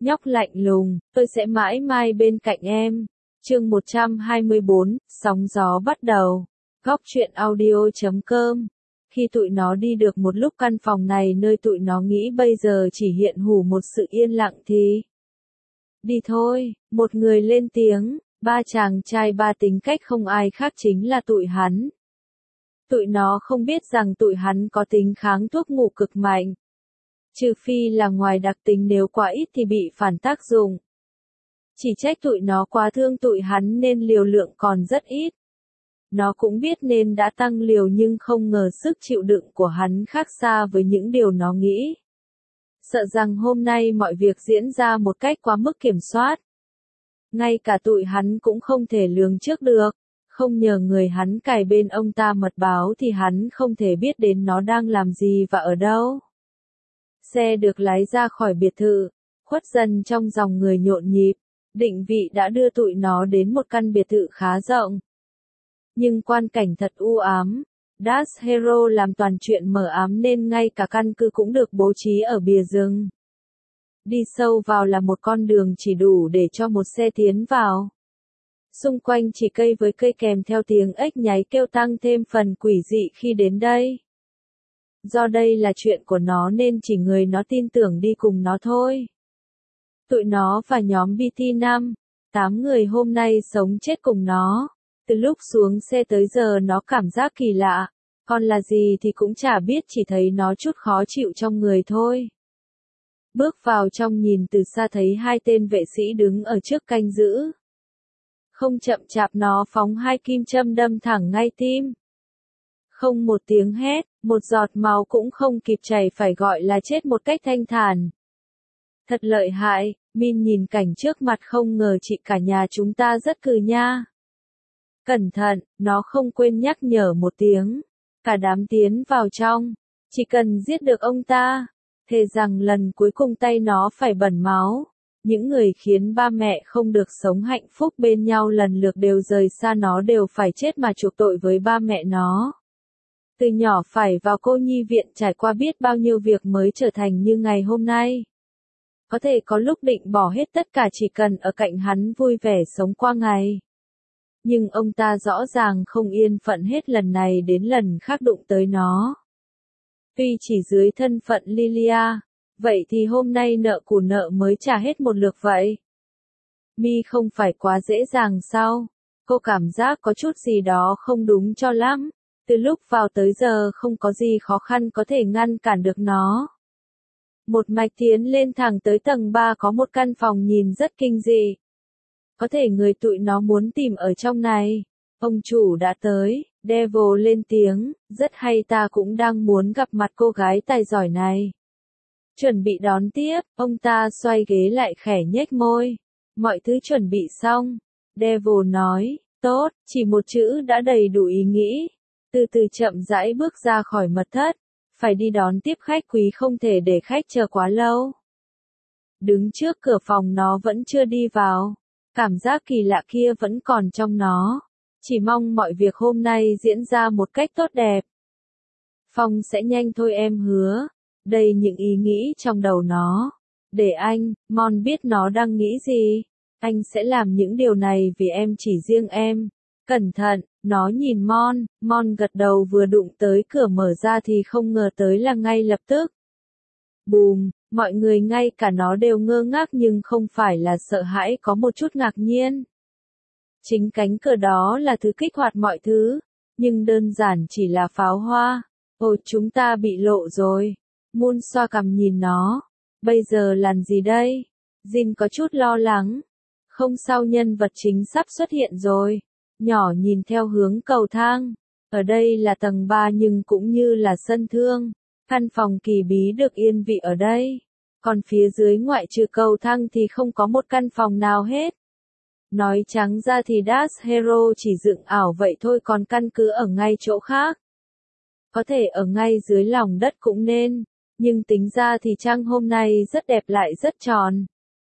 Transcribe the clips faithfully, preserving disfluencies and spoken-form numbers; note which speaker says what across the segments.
Speaker 1: Nhóc lạnh lùng, tôi sẽ mãi mãi bên cạnh em. Chương một trăm hai mươi bốn, sóng gió bắt đầu. Góc truyện audio chấm com. Khi tụi nó đi được một lúc căn phòng này nơi tụi nó nghĩ bây giờ chỉ hiện hữu một sự yên lặng thì... Đi thôi, một người lên tiếng, ba chàng trai ba tính cách không ai khác chính là tụi hắn. Tụi nó không biết rằng tụi hắn có tính kháng thuốc ngủ cực mạnh. Trừ phi là ngoài đặc tính nếu quá ít thì bị phản tác dụng. Chỉ trách tụi nó quá thương tụi hắn nên liều lượng còn rất ít. Nó cũng biết nên đã tăng liều nhưng không ngờ sức chịu đựng của hắn khác xa với những điều nó nghĩ. Sợ rằng hôm nay mọi việc diễn ra một cách quá mức kiểm soát. Ngay cả tụi hắn cũng không thể lường trước được. Không nhờ người hắn cài bên ông ta mật báo thì hắn không thể biết đến nó đang làm gì và ở đâu. Xe được lái ra khỏi biệt thự, khuất dần trong dòng người nhộn nhịp, định vị đã đưa tụi nó đến một căn biệt thự khá rộng. Nhưng quan cảnh thật u ám, Dash Hero làm toàn chuyện mờ ám nên ngay cả căn cứ cũng được bố trí ở bìa rừng. Đi sâu vào là một con đường chỉ đủ để cho một xe tiến vào. Xung quanh chỉ cây với cây kèm theo tiếng ếch nháy kêu tăng thêm phần quỷ dị khi đến đây. Do đây là chuyện của nó nên chỉ người nó tin tưởng đi cùng nó thôi. Tụi nó và nhóm bê tê năm, tám người hôm nay sống chết cùng nó. Từ lúc xuống xe tới giờ nó cảm giác kỳ lạ. Còn là gì thì cũng chả biết, chỉ thấy nó chút khó chịu trong người thôi. Bước vào trong nhìn từ xa thấy hai tên vệ sĩ đứng ở trước canh giữ. Không chậm chạp nó phóng hai kim châm đâm thẳng ngay tim. Không một tiếng hét, một giọt máu cũng không kịp chảy phải gọi là chết một cách thanh thản. Thật lợi hại, Min nhìn cảnh trước mặt không ngờ chị cả nhà chúng ta rất cừ nha. Cẩn thận, nó không quên nhắc nhở một tiếng. Cả đám tiến vào trong, chỉ cần giết được ông ta, thề rằng lần cuối cùng tay nó phải bẩn máu. Những người khiến ba mẹ không được sống hạnh phúc bên nhau lần lượt đều rời xa nó đều phải chết mà chuộc tội với ba mẹ nó. Từ nhỏ phải vào cô nhi viện trải qua biết bao nhiêu việc mới trở thành như ngày hôm nay. Có thể có lúc định bỏ hết tất cả chỉ cần ở cạnh hắn vui vẻ sống qua ngày. Nhưng ông ta rõ ràng không yên phận hết lần này đến lần khác đụng tới nó. Tuy chỉ dưới thân phận Lilia, vậy thì hôm nay nợ cù nợ mới trả hết một lượt vậy. Mi không phải quá dễ dàng sao? Cô cảm giác có chút gì đó không đúng cho lắm. Từ lúc vào tới giờ không có gì khó khăn có thể ngăn cản được nó. Một mạch tiến lên thẳng tới tầng ba có một căn phòng nhìn rất kinh dị. Có thể người tụi nó muốn tìm ở trong này. Ông chủ đã tới, Devil lên tiếng, rất hay, ta cũng đang muốn gặp mặt cô gái tài giỏi này. Chuẩn bị đón tiếp, ông ta xoay ghế lại khẽ nhếch môi. Mọi thứ chuẩn bị xong. Devil nói, tốt, chỉ một chữ đã đầy đủ ý nghĩ. Từ từ chậm rãi bước ra khỏi mật thất. Phải đi đón tiếp khách quý, không thể để khách chờ quá lâu. Đứng trước cửa phòng nó vẫn chưa đi vào. Cảm giác kỳ lạ kia vẫn còn trong nó. Chỉ mong mọi việc hôm nay diễn ra một cách tốt đẹp. Phong sẽ nhanh thôi em hứa. Đây những ý nghĩ trong đầu nó. Để anh, Mon biết nó đang nghĩ gì. Anh sẽ làm những điều này vì em, chỉ riêng em. Cẩn thận, nó nhìn Mon, Mon gật đầu, vừa đụng tới cửa mở ra thì không ngờ tới là ngay lập tức. Bùm, mọi người ngay cả nó đều ngơ ngác nhưng không phải là sợ hãi, có một chút ngạc nhiên. Chính cánh cửa đó là thứ kích hoạt mọi thứ, nhưng đơn giản chỉ là pháo hoa. Ôi, chúng ta bị lộ rồi. Moon xoa cằm nhìn nó. Bây giờ làm gì đây? Jin có chút lo lắng. Không sao, nhân vật chính sắp xuất hiện rồi. Nhỏ nhìn theo hướng cầu thang. Ở đây là tầng ba nhưng cũng như là sân thương. Căn phòng kỳ bí được yên vị ở đây. Còn phía dưới ngoại trừ cầu thang thì không có một căn phòng nào hết. Nói trắng ra thì Dash Hero chỉ dựng ảo vậy thôi, còn căn cứ ở ngay chỗ khác. Có thể ở ngay dưới lòng đất cũng nên. Nhưng tính ra thì trăng hôm nay rất đẹp lại rất tròn.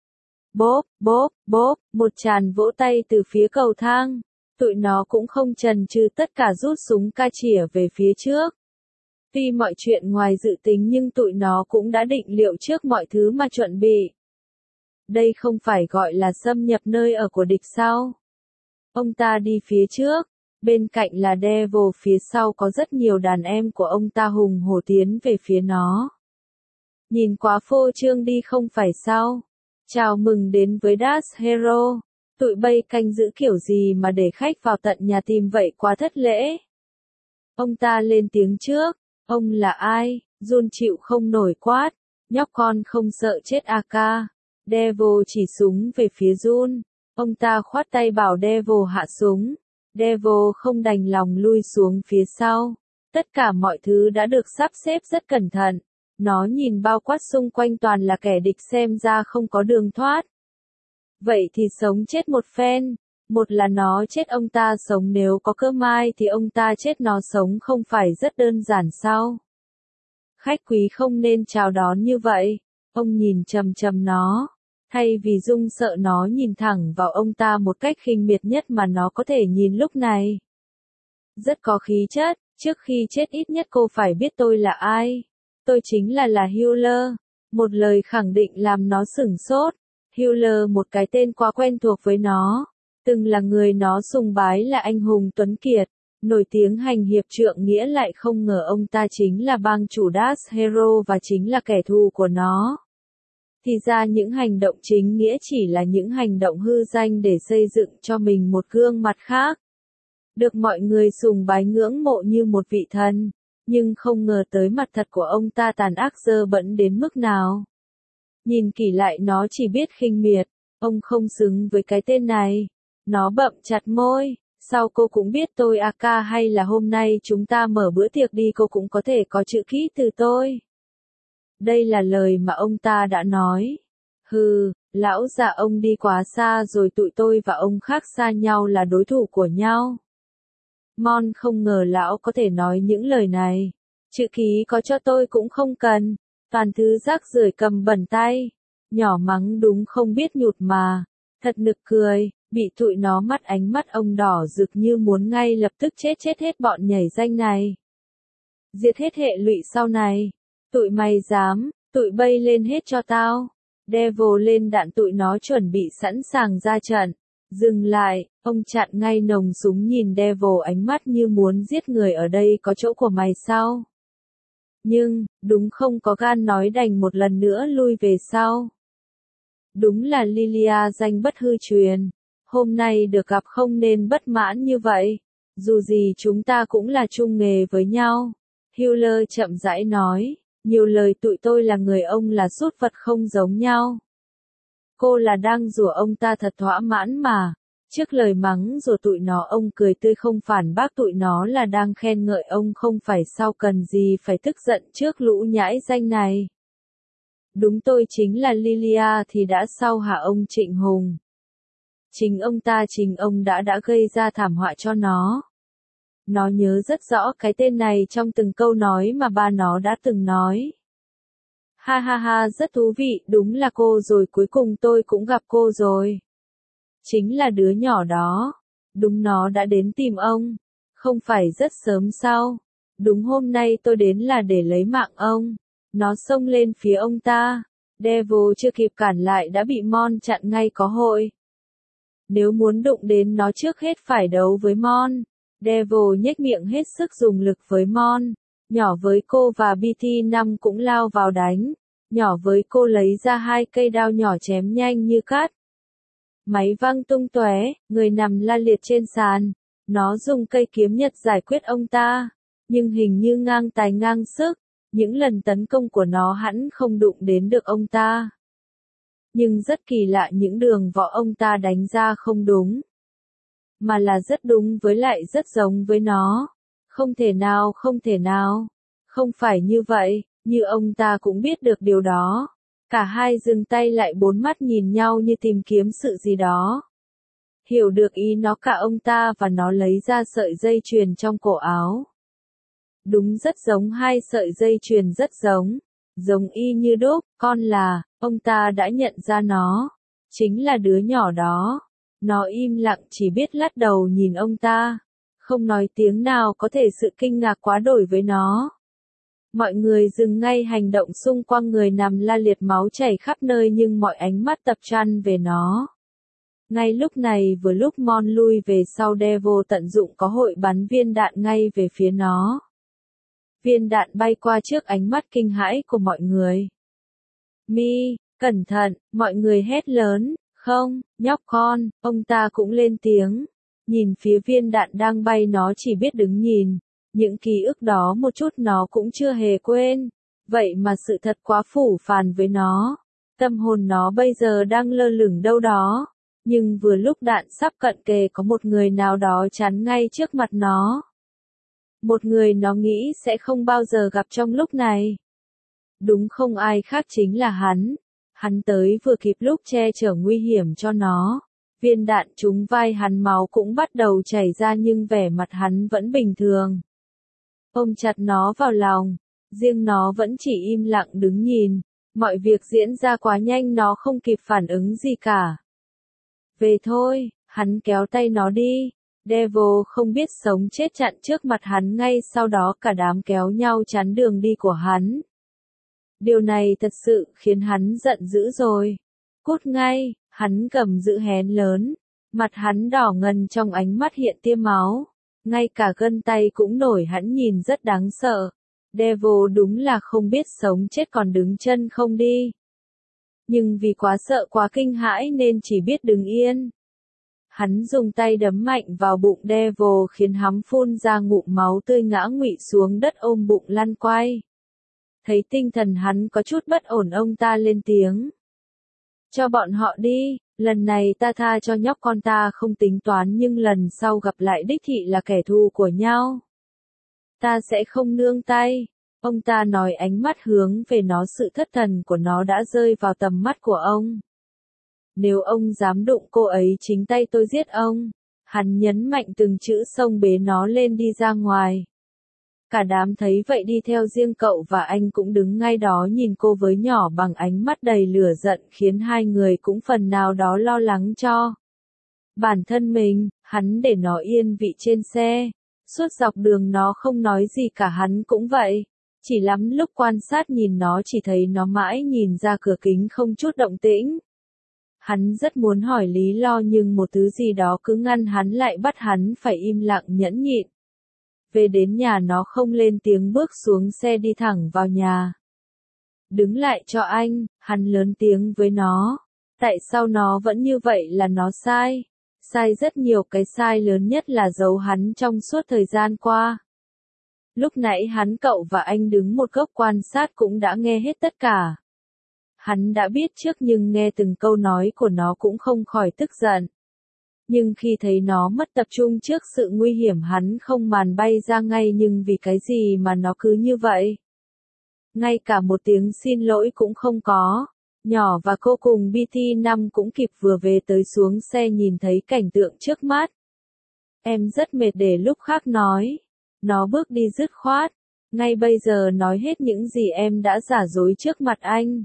Speaker 1: Bốp, bốp, bốp, một tràng vỗ tay từ phía cầu thang. Tụi nó cũng không chần chừ, tất cả rút súng ca chỉa về phía trước. Tuy mọi chuyện ngoài dự tính nhưng tụi nó cũng đã định liệu trước mọi thứ mà chuẩn bị. Đây không phải gọi là xâm nhập nơi ở của địch sao? Ông ta đi phía trước, bên cạnh là Devil, phía sau có rất nhiều đàn em của ông ta hùng hổ tiến về phía nó. Nhìn quá phô trương đi không phải sao? Chào mừng đến với Dash Hero. Tụi bay canh giữ kiểu gì mà để khách vào tận nhà tìm vậy, quá thất lễ. Ông ta lên tiếng trước. Ông là ai? Jun chịu không nổi quát. Nhóc con không sợ chết a ca. Devil chỉ súng về phía Jun. Ông ta khoát tay bảo Devil hạ súng. Devil không đành lòng lui xuống phía sau. Tất cả mọi thứ đã được sắp xếp rất cẩn thận. Nó nhìn bao quát xung quanh toàn là kẻ địch, xem ra không có đường thoát. Vậy thì sống chết một phen. Một là nó chết ông ta sống, nếu có cơ may thì ông ta chết nó sống, không phải rất đơn giản sao? Khách quý không nên chào đón như vậy. Ông nhìn chằm chằm nó. Thay vì run sợ, nó nhìn thẳng vào ông ta một cách khinh miệt nhất mà nó có thể nhìn lúc này. Rất có khí chất. Trước khi chết ít nhất cô phải biết tôi là ai. Tôi chính là là Healer. Một lời khẳng định làm nó sửng sốt. Healer, một cái tên quá quen thuộc với nó. Từng là người nó sùng bái, là anh hùng tuấn kiệt, nổi tiếng hành hiệp trượng nghĩa, lại không ngờ ông ta chính là bang chủ Dash Hero và chính là kẻ thù của nó. Thì ra những hành động chính nghĩa chỉ là những hành động hư danh để xây dựng cho mình một gương mặt khác. Được mọi người sùng bái ngưỡng mộ như một vị thần, nhưng không ngờ tới mặt thật của ông ta tàn ác dơ bẩn đến mức nào. Nhìn kỹ lại nó chỉ biết khinh miệt, ông không xứng với cái tên này. Nó bậm chặt môi, sao cô cũng biết tôi a ca, hay là hôm nay chúng ta mở bữa tiệc đi cô cũng có thể có chữ ký từ tôi. Đây là lời mà ông ta đã nói. Hừ, lão già ông đi quá xa rồi, tụi tôi và ông khác xa nhau, là đối thủ của nhau. Mon không ngờ lão có thể nói những lời này. Chữ ký có cho tôi cũng không cần. Toàn thứ rác rưởi cầm bẩn tay. Nhỏ mắng đúng không biết nhụt mà. Thật nực cười. Bị tụi nó mắt ánh mắt ông đỏ rực như muốn ngay lập tức chết chết hết bọn nhảy danh này. Diệt hết hệ lụy sau này. Tụi mày dám, tụi bay lên hết cho tao. Devil lên đạn, tụi nó chuẩn bị sẵn sàng ra trận. Dừng lại, ông chặn ngay nòng súng nhìn Devil, ánh mắt như muốn giết người. Ở đây có chỗ của mày sao? Nhưng, đúng không có gan nói, đành một lần nữa lui về sau. Đúng là Lilia danh bất hư truyền. Hôm nay được gặp không nên bất mãn như vậy. Dù gì chúng ta cũng là chung nghề với nhau. Healer chậm rãi nói. Nhiều lời, tụi tôi là người, ông là súc vật không giống nhau. Cô là đang rủa ông ta thật thỏa mãn mà. Trước lời mắng rủa tụi nó, ông cười tươi không phản bác tụi nó, là đang khen ngợi ông không phải sao, cần gì phải tức giận trước lũ nhãi danh này. Đúng, tôi chính là Lilia thì đã sao hả ông Trịnh Hùng? Chính ông ta, chính ông đã đã gây ra thảm họa cho nó. Nó nhớ rất rõ cái tên này trong từng câu nói mà ba nó đã từng nói. Ha ha ha, rất thú vị, đúng là cô rồi, cuối cùng tôi cũng gặp cô rồi. Chính là đứa nhỏ đó. Đúng, nó đã đến tìm ông. Không phải rất sớm sao? Đúng, hôm nay tôi đến là để lấy mạng ông. Nó xông lên phía ông ta. Devil chưa kịp cản lại đã bị Mon chặn ngay có hội. Nếu muốn đụng đến nó trước hết phải đấu với Mon. Devil nhếch miệng hết sức dùng lực với Mon. Nhỏ với cô và bê tê năm cũng lao vào đánh. Nhỏ với cô lấy ra hai cây đao nhỏ chém nhanh như cát. Máy văng tung tóe, người nằm la liệt trên sàn. Nó dùng cây kiếm nhật giải quyết ông ta. Nhưng hình như ngang tài ngang sức. Những lần tấn công của nó hẳn không đụng đến được ông ta. Nhưng rất kỳ lạ, những đường võ ông ta đánh ra không đúng. Mà là rất đúng, với lại rất giống với nó. Không thể nào, không thể nào. Không phải như vậy, như ông ta cũng biết được điều đó. Cả hai dừng tay lại, bốn mắt nhìn nhau như tìm kiếm sự gì đó. Hiểu được ý nó cả ông ta và nó lấy ra sợi dây chuyền trong cổ áo. Đúng, rất giống, hai sợi dây chuyền rất giống. Giống y như đúc, con là, ông ta đã nhận ra nó. Chính là đứa nhỏ đó. Nó im lặng, chỉ biết lắc đầu nhìn ông ta. Không nói tiếng nào, có thể sự kinh ngạc quá đổi với nó. Mọi người dừng ngay hành động xung quanh người nằm la liệt máu chảy khắp nơi nhưng mọi ánh mắt tập trung về nó. Ngay lúc này vừa lúc Mon lui về sau Devil tận dụng có hội bắn viên đạn ngay về phía nó. Viên đạn bay qua trước ánh mắt kinh hãi của mọi người. Mi, cẩn thận, mọi người hét lớn, không, nhóc con, ông ta cũng lên tiếng. Nhìn phía viên đạn đang bay nó chỉ biết đứng nhìn. Những ký ức đó một chút nó cũng chưa hề quên. Vậy mà sự thật quá phủ phàng với nó. Tâm hồn nó bây giờ đang lơ lửng đâu đó. Nhưng vừa lúc đạn sắp cận kề có một người nào đó chắn ngay trước mặt nó. Một người nó nghĩ sẽ không bao giờ gặp trong lúc này. Đúng không ai khác chính là hắn. Hắn tới vừa kịp lúc che chở nguy hiểm cho nó. Viên đạn trúng vai hắn máu cũng bắt đầu chảy ra nhưng vẻ mặt hắn vẫn bình thường. Ôm chặt nó vào lòng. Riêng nó vẫn chỉ im lặng đứng nhìn. Mọi việc diễn ra quá nhanh nó không kịp phản ứng gì cả. Về thôi, hắn kéo tay nó đi. Devil không biết sống chết chặn trước mặt hắn ngay sau đó cả đám kéo nhau chắn đường đi của hắn. Điều này thật sự khiến hắn giận dữ rồi. Cút ngay, hắn cầm giữ hét lớn. Mặt hắn đỏ ngần trong ánh mắt hiện tia máu. Ngay cả gân tay cũng nổi hắn nhìn rất đáng sợ. Devil đúng là không biết sống chết còn đứng chân không đi. Nhưng vì quá sợ quá kinh hãi nên chỉ biết đứng yên. Hắn dùng tay đấm mạnh vào bụng Devil khiến hắn phun ra ngụm máu tươi ngã ngụy xuống đất ôm bụng lăn quay. Thấy tinh thần hắn có chút bất ổn ông ta lên tiếng. Cho bọn họ đi, lần này ta tha cho nhóc con ta không tính toán nhưng lần sau gặp lại đích thị là kẻ thù của nhau. Ta sẽ không nương tay. Ông ta nói ánh mắt hướng về nó sự thất thần của nó đã rơi vào tầm mắt của ông. Nếu ông dám đụng cô ấy chính tay tôi giết ông. Hắn nhấn mạnh từng chữ xông bế nó lên đi ra ngoài. Cả đám thấy vậy đi theo riêng cậu và anh cũng đứng ngay đó nhìn cô với nhỏ bằng ánh mắt đầy lửa giận khiến hai người cũng phần nào đó lo lắng cho bản thân mình. Hắn để nó yên vị trên xe. Suốt dọc đường nó không nói gì cả hắn cũng vậy. Chỉ lắm lúc quan sát nhìn nó chỉ thấy nó mãi nhìn ra cửa kính không chút động tĩnh. Hắn rất muốn hỏi lý do nhưng một thứ gì đó cứ ngăn hắn lại bắt hắn phải im lặng nhẫn nhịn. Về đến nhà nó không lên tiếng bước xuống xe đi thẳng vào nhà. Đứng lại cho anh, hắn lớn tiếng với nó. Tại sao nó vẫn như vậy là nó sai? Sai rất nhiều, cái sai lớn nhất là giấu hắn trong suốt thời gian qua. Lúc nãy hắn cậu và anh đứng một góc quan sát cũng đã nghe hết tất cả. Hắn đã biết trước nhưng nghe từng câu nói của nó cũng không khỏi tức giận. Nhưng khi thấy nó mất tập trung trước sự nguy hiểm hắn không màn bay ra ngay nhưng vì cái gì mà nó cứ như vậy. Ngay cả một tiếng xin lỗi cũng không có. Nhỏ và cô cùng bê tê năm cũng kịp vừa về tới xuống xe nhìn thấy cảnh tượng trước mắt. Em rất mệt để lúc khác nói. Nó bước đi dứt khoát. Ngay bây giờ nói hết những gì em đã giả dối trước mặt anh.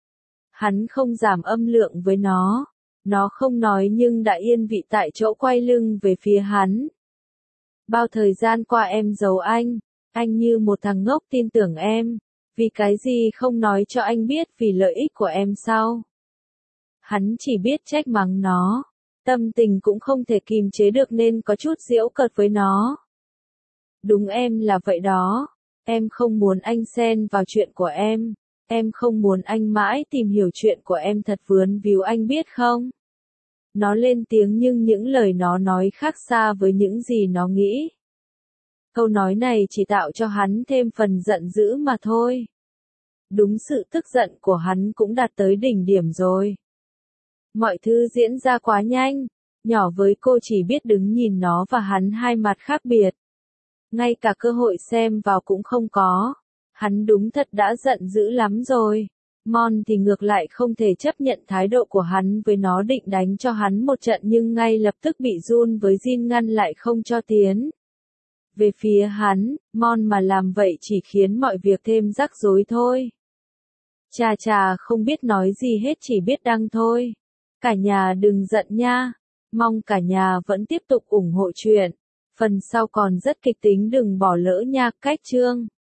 Speaker 1: Hắn không giảm âm lượng với nó. Nó không nói nhưng đã yên vị tại chỗ quay lưng về phía hắn. Bao thời gian qua em giấu anh. Anh như một thằng ngốc tin tưởng em. Vì cái gì không nói cho anh biết vì lợi ích của em sao? Hắn chỉ biết trách mắng nó. Tâm tình cũng không thể kìm chế được nên có chút giễu cợt với nó. Đúng em là vậy đó. Em không muốn anh xen vào chuyện của em. Em không muốn anh mãi tìm hiểu chuyện của em thật vướng víu anh biết không? Nó lên tiếng nhưng những lời nó nói khác xa với những gì nó nghĩ. Câu nói này chỉ tạo cho hắn thêm phần giận dữ mà thôi. Đúng sự tức giận của hắn cũng đạt tới đỉnh điểm rồi. Mọi thứ diễn ra quá nhanh. Nhỏ với cô chỉ biết đứng nhìn nó và hắn hai mặt khác biệt. Ngay cả cơ hội xem vào cũng không có. Hắn đúng thật đã giận dữ lắm rồi. Mon thì ngược lại không thể chấp nhận thái độ của hắn với nó định đánh cho hắn một trận nhưng ngay lập tức bị run với Jin ngăn lại không cho tiến. Về phía hắn, Mon mà làm vậy chỉ khiến mọi việc thêm rắc rối thôi. Chà chà không biết nói gì hết chỉ biết đăng thôi. Cả nhà đừng giận nha. Mong cả nhà vẫn tiếp tục ủng hộ chuyện. Phần sau còn rất kịch tính đừng bỏ lỡ nha. Cách chương